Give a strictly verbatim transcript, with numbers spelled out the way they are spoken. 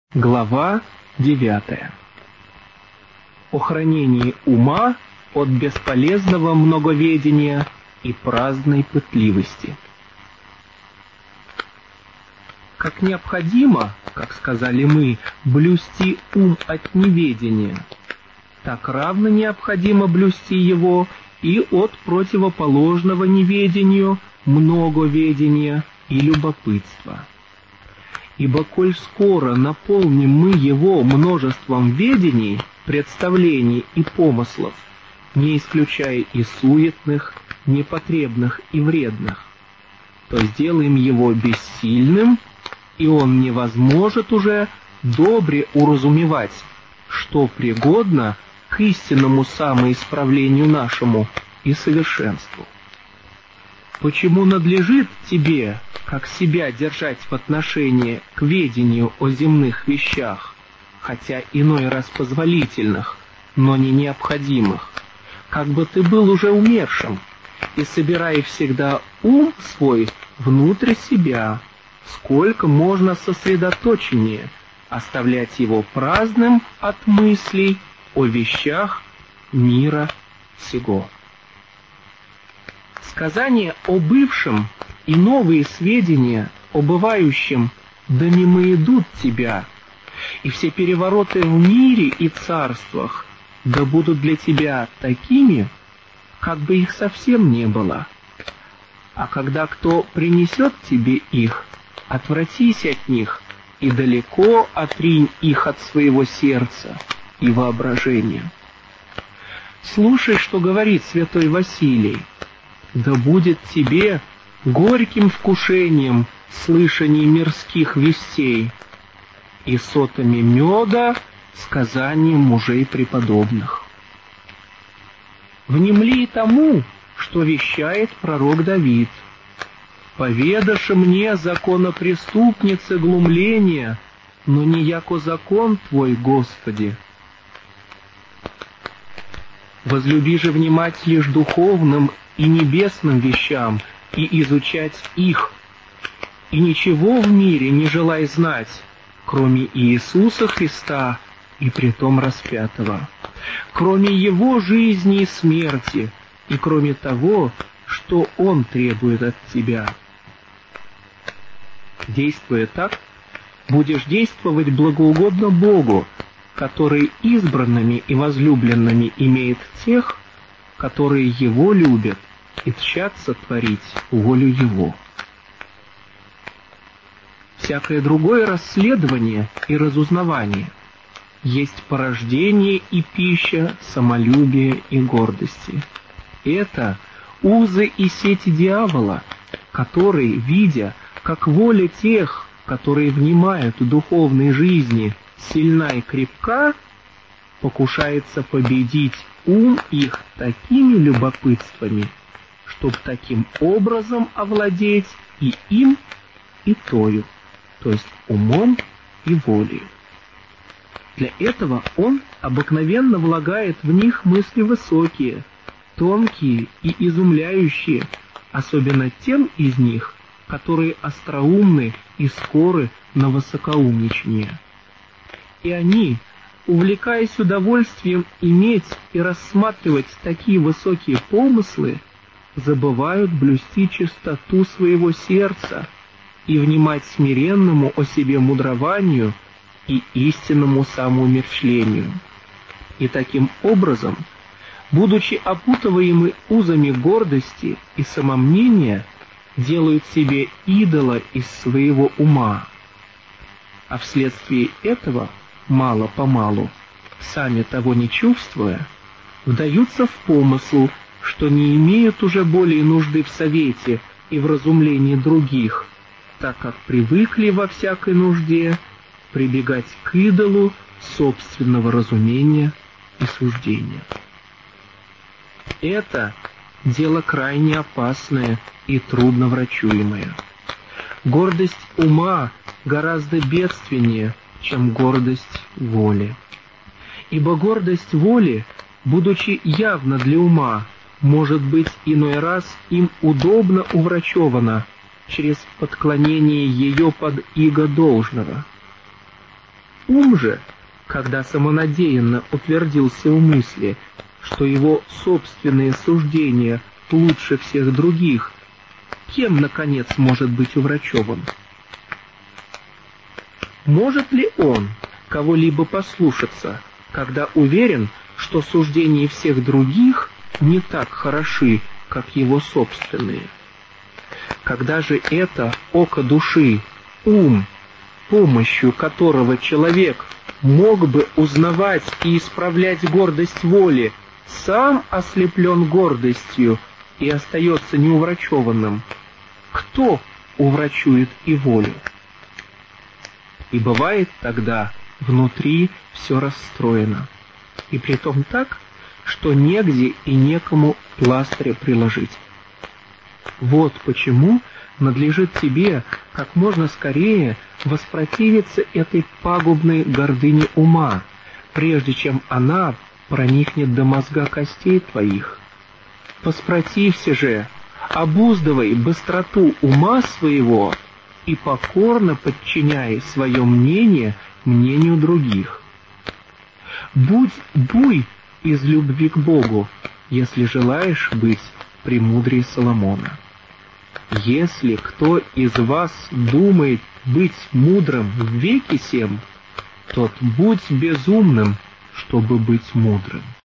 Глава девятая. О хранении ума от бесполезного многоведения и праздной пытливости. Как необходимо, как сказали мы, блюсти ум от неведения, так равно необходимо блюсти его и от противоположного неведению, многоведения и любопытства. Ибо коль скоро наполним мы его множеством ведений, представлений и помыслов, не исключая и суетных, непотребных и вредных, то сделаем его бессильным, и он не возможет уже добре уразумевать, что пригодно к истинному самоисправлению нашему и совершенству. Почему надлежит тебе, как себя держать в отношении к ведению о земных вещах, хотя иной раз позволительных, но не необходимых, как бы ты был уже умершим, и собирай всегда ум свой внутрь себя, сколько можно сосредоточеннее оставлять его праздным от мыслей о вещах мира сего. Сказания о бывшем и новые сведения о бывающем да мимо идут тебя, и все перевороты в мире и царствах да будут для тебя такими, как бы их совсем не было. А когда кто принесет тебе их, отвратись от них и далеко отринь их от своего сердца и воображения. Слушай, что говорит святой Василий. Да будет тебе горьким вкушением слышаний мирских вестей и сотами меда сказанием мужей преподобных. Внемли тому, что вещает пророк Давид. «Поведаши мне законопреступницы глумления, но не яко закон Твой, Господи. Возлюби же внимать лишь духовным и небесным вещам, и изучать их, и ничего в мире не желай знать, кроме Иисуса Христа и притом распятого, кроме Его жизни и смерти, и кроме того, что Он требует от тебя. Действуя так, будешь действовать благоугодно Богу, который избранными и возлюбленными имеет тех, которые Его любят, и тщатся творить волю Его. Всякое другое расследование и разузнавание есть порождение и пища самолюбия и гордости. Это узы и сети дьявола, который, видя, как воля тех, которые внимают духовной жизни, сильна и крепка, покушается победить ум их такими любопытствами, чтобы таким образом овладеть и им, и тою, то есть умом и волей. Для этого он обыкновенно влагает в них мысли высокие, тонкие и изумляющие, особенно тем из них, которые остроумны и скоры на высокоумничание. И они, увлекаясь удовольствием иметь и рассматривать такие высокие помыслы, забывают блюсти чистоту своего сердца и внимать смиренному о себе мудрованию и истинному самоумерщвлению. И таким образом, будучи опутываемы узами гордости и самомнения, делают себе идола из своего ума, а вследствие этого мало-помалу, сами того не чувствуя, вдаются в помысл, что не имеют уже более нужды в совете и в разумлении других, так как привыкли во всякой нужде прибегать к идолу собственного разумения и суждения. Это дело крайне опасное и трудно врачуемое. Гордость ума гораздо бедственнее, чем гордость воли. Ибо гордость воли, будучи явно для ума, может быть иной раз им удобно уврачевана через подклонение ее под иго должного. Ум же, когда самонадеянно утвердился в мысли, что его собственные суждения лучше всех других, кем, наконец, может быть уврачеван? Может ли он кого-либо послушаться, когда уверен, что суждения всех других не так хороши, как его собственные? Когда же это око души, ум, помощью которого человек мог бы узнавать и исправлять гордость воли, сам ослеплен гордостью и остается неуврачеванным, кто уврачует и волю? И бывает тогда внутри все расстроено, и притом так, что негде и некому пластыря приложить. Вот почему надлежит тебе как можно скорее воспротивиться этой пагубной гордыне ума, прежде чем она проникнет до мозга костей твоих. Воспротивься же, обуздывай быстроту ума своего и покорно подчиняй свое мнение мнению других. Будь буй из любви к Богу, если желаешь быть премудрее Соломона. Если кто из вас думает быть мудрым в веке сем, тот будь безумным, чтобы быть мудрым.